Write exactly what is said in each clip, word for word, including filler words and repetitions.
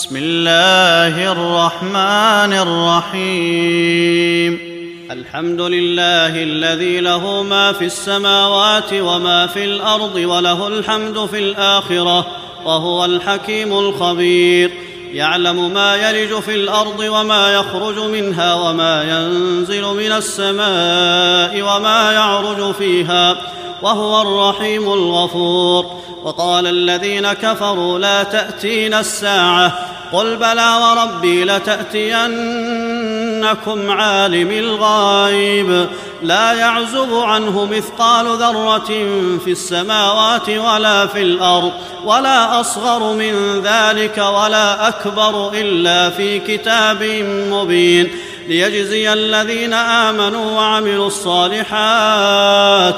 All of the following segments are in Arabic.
بسم الله الرحمن الرحيم الحمد لله الذي له ما في السماوات وما في الأرض وله الحمد في الآخرة وهو الحكيم الخبير يعلم ما يلج في الأرض وما يخرج منها وما ينزل من السماء وما يعرج فيها وهو الرحيم الغفور. وقال الذين كفروا لا تأتينا الساعة قل بلى وربي لتأتينكم عالم الغيب لا يعزب عنه مثقال ذرة في السماوات ولا في الأرض ولا أصغر من ذلك ولا أكبر إلا في كتاب مبين ليجزي الذين آمنوا وعملوا الصالحات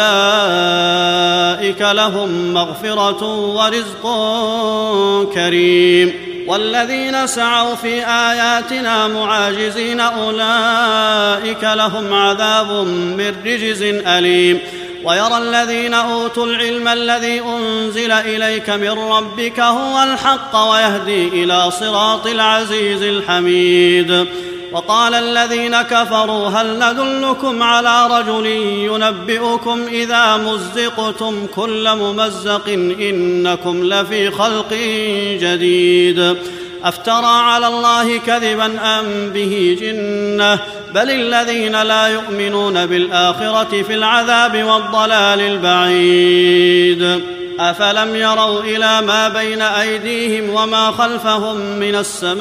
أولئك لهم مغفرة ورزق كريم. والذين سعوا في آياتنا معاجزين أولئك لهم عذاب من رجز أليم. ويرى الذين أوتوا العلم الذي أنزل إليك من ربك هو الحق ويهدي إلى صراط العزيز الحميد. وقال الذين كفروا هل ندلكم على رجل ينبئكم إذا مزقتم كل ممزق إنكم لفي خلق جديد أفترى على الله كذبا أم به جنة بل الذين لا يؤمنون بالآخرة في العذاب والضلال البعيد. أفلم يروا إلى ما بين أيديهم وما خلفهم من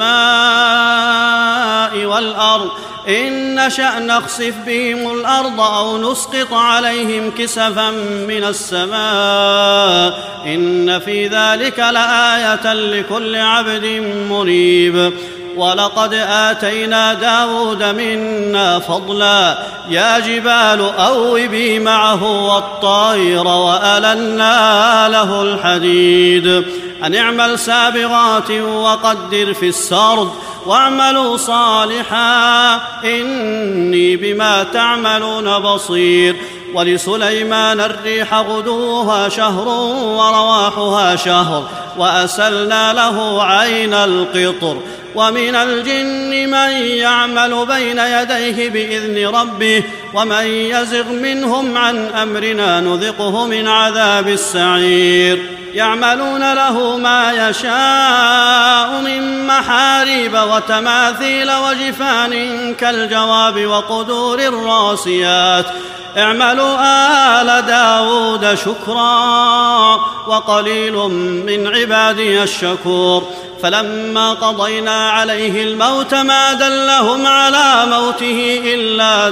السماء والأرض إن نشأ نخسف بهم الأرض أو نسقط عليهم كسفا من السماء إن في ذلك لآية لكل عبد منيب. ولقد آتينا داود منا فضلا يا جبال أوبي معه والطير وألنا له الحديد أن اعمل سابغات وقدر في السرد واعملوا صالحا إني بما تعملون بصير. ولسليمان الريح غدوها شهر ورواحها شهر وأسلنا له عين القطر. ومن الجن من يعمل بين يديه بإذن ربه ومن يزغ منهم عن أمرنا نذقه من عذاب السعير. يعملون له ما يشاء من محاريب وتماثيل وجفان كالجواب وقدور الراسيات اعملوا آل داود شكرا وقليل من عبادي الشكور. فلما قضينا عليه الموت ما دلهم على موته إلا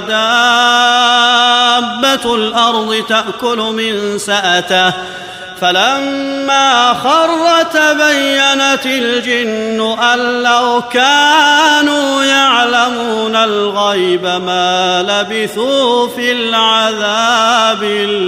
دابة الأرض تأكل من سأته فلما خر تبينت الجن أن لو كانوا يعلمون الغيب ما لبثوا في العذاب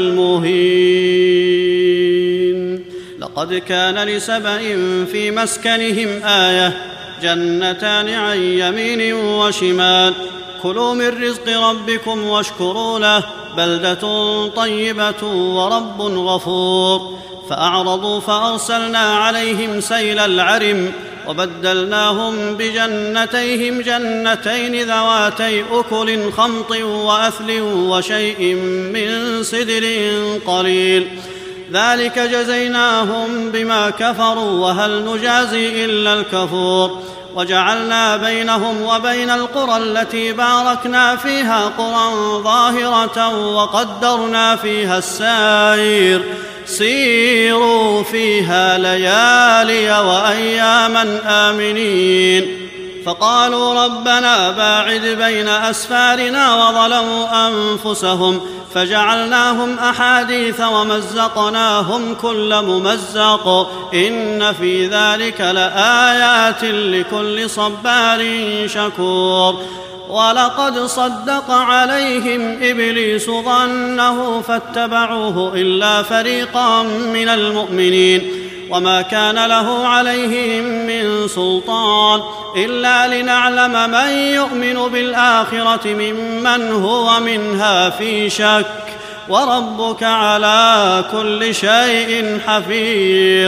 المهين. لقد كان لسبإ في مسكنهم آية جنتان عن يمين وشمال كلوا من رزق ربكم واشكروا له بلدة طيبة ورب غفور. فأعرضوا فأرسلنا عليهم سيل العرم وبدلناهم بجنتيهم جنتين ذواتي أكل خمط وأثل وشيء من سدر قليل ذلك جزيناهم بما كفروا وهل نجازي إلا الكفور. وجعلنا بينهم وبين القرى التي باركنا فيها قرى ظاهرة وقدرنا فيها السير سيروا فيها ليالي وأياما آمنين. فقالوا ربنا باعد بين أسفارنا وظلموا أنفسهم فجعلناهم أحاديث ومزقناهم كل ممزق إن في ذلك لآيات لكل صبار شكور. ولقد صدق عليهم إبليس ظنه فاتبعوه إلا فريقا من المؤمنين وما كان له عليهم من سلطان إلا لنعلم من يؤمن بالآخرة ممن هو منها في شك وربك على كل شيء حفيظ.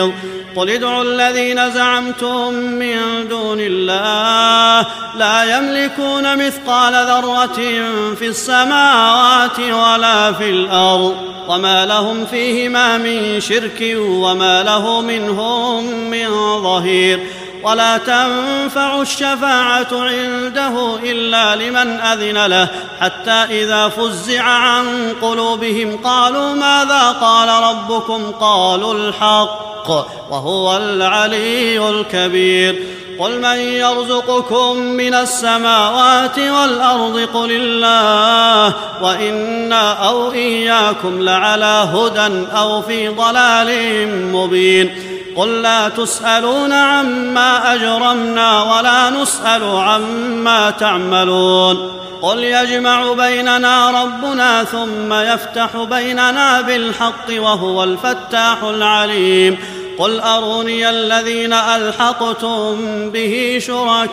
قل ادعوا الذين زعمتم من دون الله لا يملكون مثقال ذرة في السماوات ولا في الأرض وما لهم فيهما من شرك وما له منهم من ظهير ولا تنفع الشفاعة عنده إلا لمن أذن له حتى إذا فزع عن قلوبهم قالوا ماذا قال ربكم قالوا الحق وهو العلي الكبير قل من يرزقكم من السماوات والأرض قل الله وإنا أو إياكم لعلى هدى أو في ضلال مبين قل لا تسألون عما أجرمنا ولا نسأل عما تعملون قل يجمع بيننا ربنا ثم يفتح بيننا بالحق وهو الفتاح العليم قل أروني الذين ألحقتم به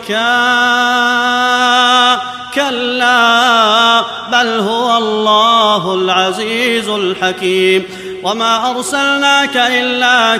شركاء كلا بل هو الله العزيز الحكيم وما أرسلناك إلا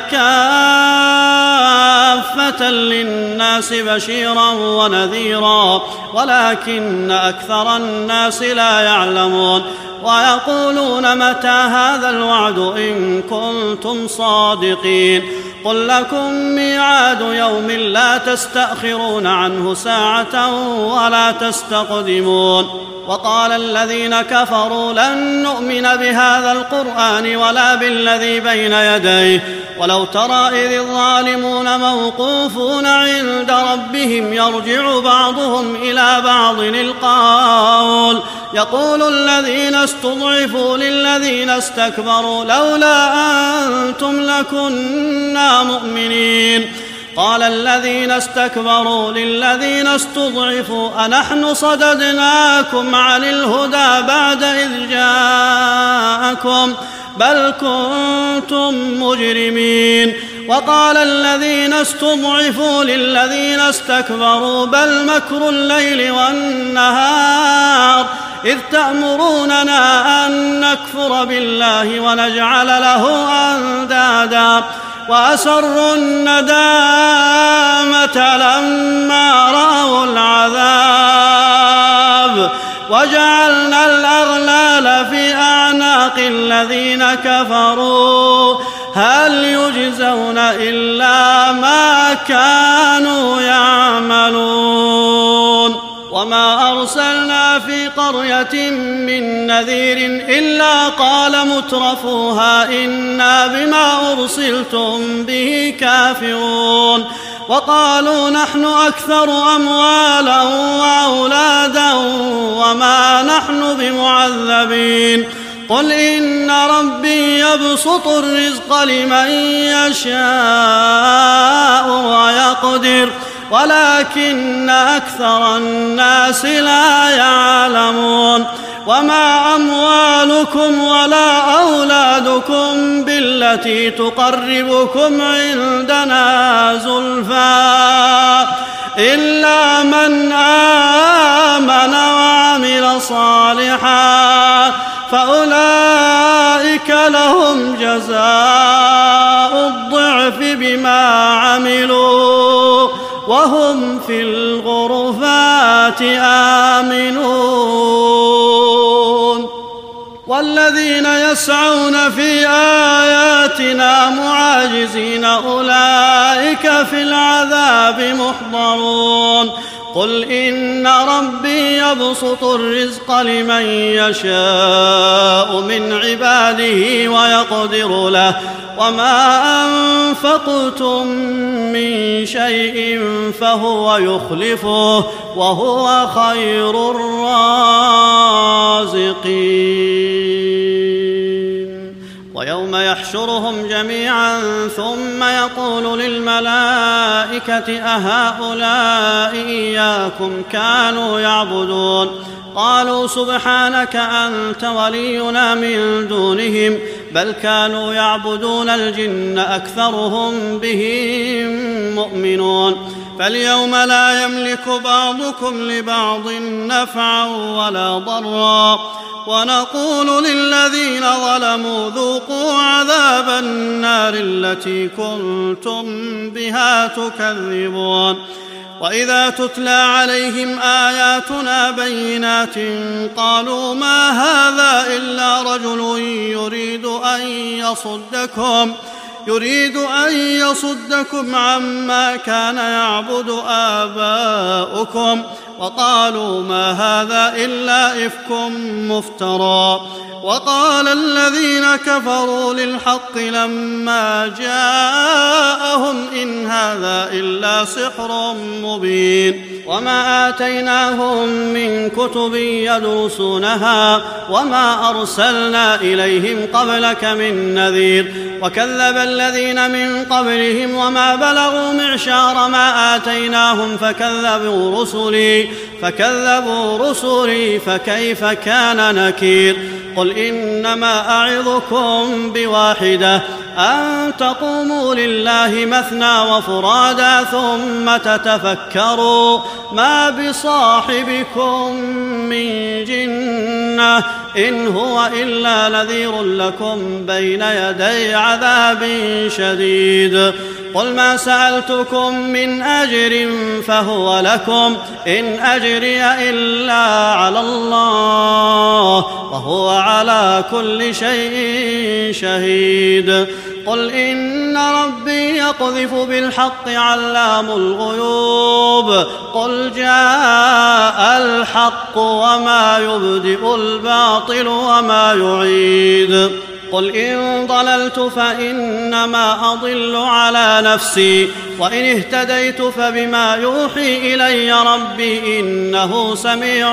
كافة للناس بشيرا ونذيرا ولكن أكثر الناس لا يعلمون ويقولون متى هذا الوعد إن كنتم صادقين قل لكم ميعاد يوم لا تستأخرون عنه ساعة ولا تستقدمون وقال الذين كفروا لن نؤمن بهذا القرآن ولا بالذي بين يديه ولو ترى إذ الظالمون موقوفون عند ربهم يرجع بعضهم إلى بعض القول يقول الذين استضعفوا للذين استكبروا لولا أنتم لكنا مؤمنين قال الذين استكبروا للذين استضعفوا أنحن صددناكم عن الهدى بعد إذ جاءكم بل كنتم مجرمين وقال الذين استضعفوا للذين استكبروا بل مكر الليل والنهار إذ تأمروننا أن نكفر بالله ونجعل له أندادا وأسروا الندامة لما رأوا العذاب وجعلنا الأغلال في أعناق الذين كفروا هل يجزون إلا ما كانوا يعملون وما أرسلنا في قرية من نذير إلا قال مترفوها إنا بما أرسلتم به كافرون وقالوا نحن أكثر أموالا وأولادا وما نحن بمعذبين قل إن ربي يبسط الرزق لمن يشاء ويقدر ولكن أكثر الناس لا يعلمون وما أموالكم ولا أولادكم بالتي تقربكم عندنا زلفى إلا من آمن وعمل صالحا فأولئك لهم جزاء الضعف بما عملوا وهم في الغرفات آمنون والذين يسعون في آياتنا معاجزين أولئك في العذاب محضرون قل إن ربي يبسط الرزق لمن يشاء من عباده ويقدر له وما أنفقتم من شيء فهو يخلفه وهو خير الرازقين ويوم يحشرهم جميعا ثم يقول للملائكة أهؤلاء إياكم كانوا يعبدون قالوا سبحانك أنت ولينا من دونهم بل كانوا يعبدون الجن أكثرهم بهم مؤمنون فاليوم لا يملك بعضكم لبعض نفعا ولا ضرا ونقول للذين ظلموا ذوقوا عذاب النار التي كنتم بها تكذبون وإذا تتلى عليهم آياتنا بينات قالوا ما هذا إلا رجل يريد أن يصدكم يريد أن يصدكم عما كان يعبد آباؤكم وقالوا ما هذا إلا إفك مفترى وقال الذين كفروا للحق لما جاءهم إن هذا إلا سحر مبين وما آتيناهم من كتب يدرسونها وما أرسلنا إليهم قبلك من نذير وكذب الذين من قبلهم وما بلغوا معشار ما آتيناهم فكذبوا رسلي فكذبوا رسلي فكيف كان نكير قل إنما أعظكم بواحدة أن تقوموا لله مثنى وفرادا ثم تتفكروا ما بصاحبكم من جنة إن هو إلا نذير لكم بين يدي عذاب شديد قل ما سألتكم من أجر فهو لكم إن أجري إلا على الله وهو على كل شيء شهيد قل إن ربي يقذف بالحق علام الغيوب قل جاء الحق وما يبدئ الباطل وما يعيد قل إن ضللت فإنما أضل على نفسي وإن اهتديت فبما يوحي إلي ربي إنه سميع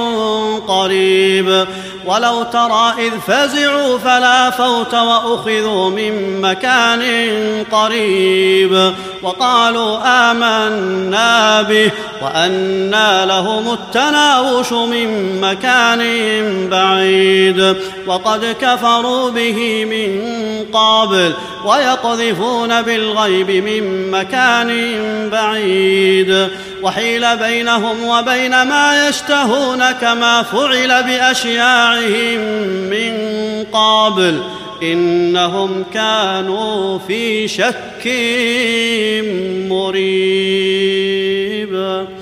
قريب ولو ترى إذ فزعوا فلا فوت وأخذوا من مكان قريب وقالوا آمنا به وأنى لهم التناوش من مكان بعيد وقد كفروا به من قبل ويقذفون بالغيب من مكان بعيد وحيل بينهم وبين ما يشتهون كما فعل بأشياعهم من قبل إنهم كانوا في شك مريب.